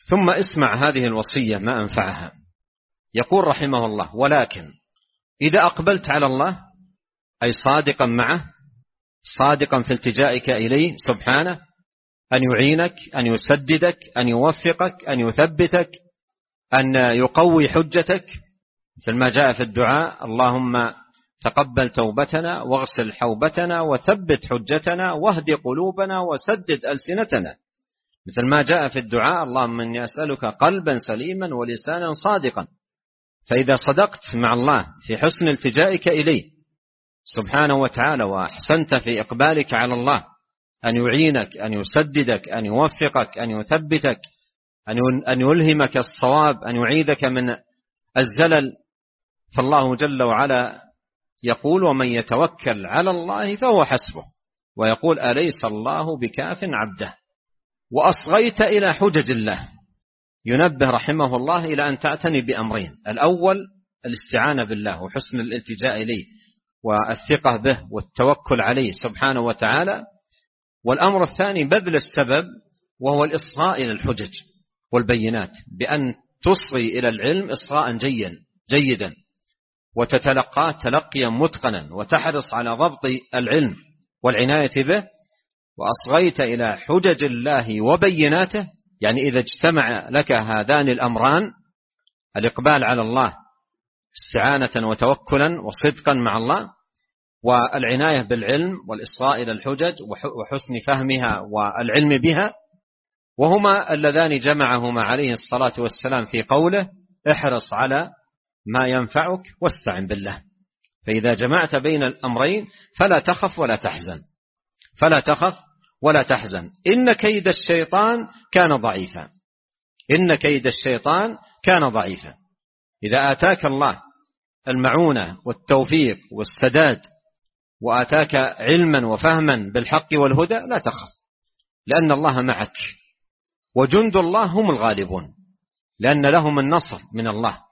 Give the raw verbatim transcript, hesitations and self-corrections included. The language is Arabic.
ثم اسمع هذه الوصية ما أنفعها. يقول رحمه الله: ولكن إذا أقبلت على الله، أي صادقا معه، صادقا في التجائك إليه سبحانه، أن يعينك، أن يسددك، أن يوفقك، أن يثبتك، أن يقوي حجتك، مثل ما جاء في الدعاء: اللهم تقبل توبتنا واغسل حوبتنا وثبت حجتنا واهد قلوبنا وسدد ألسنتنا، مثل ما جاء في الدعاء: اللهم إني أسألك قلبا سليما ولسانا صادقا. فإذا صدقت مع الله في حسن التجائك إليه سبحانه وتعالى، وأحسنت في إقبالك على الله أن يعينك، أن يسددك، أن يوفقك، أن يثبتك، أن يلهمك الصواب، أن يعيذك من الزلل، فالله جل وعلا يقول: ومن يتوكل على الله فهو حسبه، ويقول: أليس الله بكاف عبده. وأصغيت إلى حجج الله. ينبه رحمه الله إلى أن تعتني بأمرين: الأول الاستعانة بالله وحسن الالتجاء إليه والثقة به والتوكل عليه سبحانه وتعالى، والأمر الثاني بذل السبب، وهو الإصغاء إلى الحجج والبينات، بأن تصغي إلى العلم إصغاء جيدا وتتلقاه تلقيا متقنا، وتحرص على ضبط العلم والعناية به. وأصغيت إلى حجج الله وبيناته، يعني إذا اجتمع لك هذان الأمران، الإقبال على الله استعانة وتوكلا وصدقا مع الله، والعناية بالعلم والإصغاء إلى الحجج وحسن فهمها والعلم بها، وهما اللذان جمعهما عليه الصلاة والسلام في قوله: احرص على ما ينفعك واستعن بالله. فإذا جمعت بين الأمرين فلا تخف ولا تحزن، فلا تخف ولا تحزن. إن كيد الشيطان كان ضعيفا، إن كيد الشيطان كان ضعيفا. إذا آتاك الله المعونة والتوفيق والسداد، وآتاك علما وفهما بالحق والهدى، لا تخف، لأن الله معك، وجند الله هم الغالبون، لأن لهم النصر من الله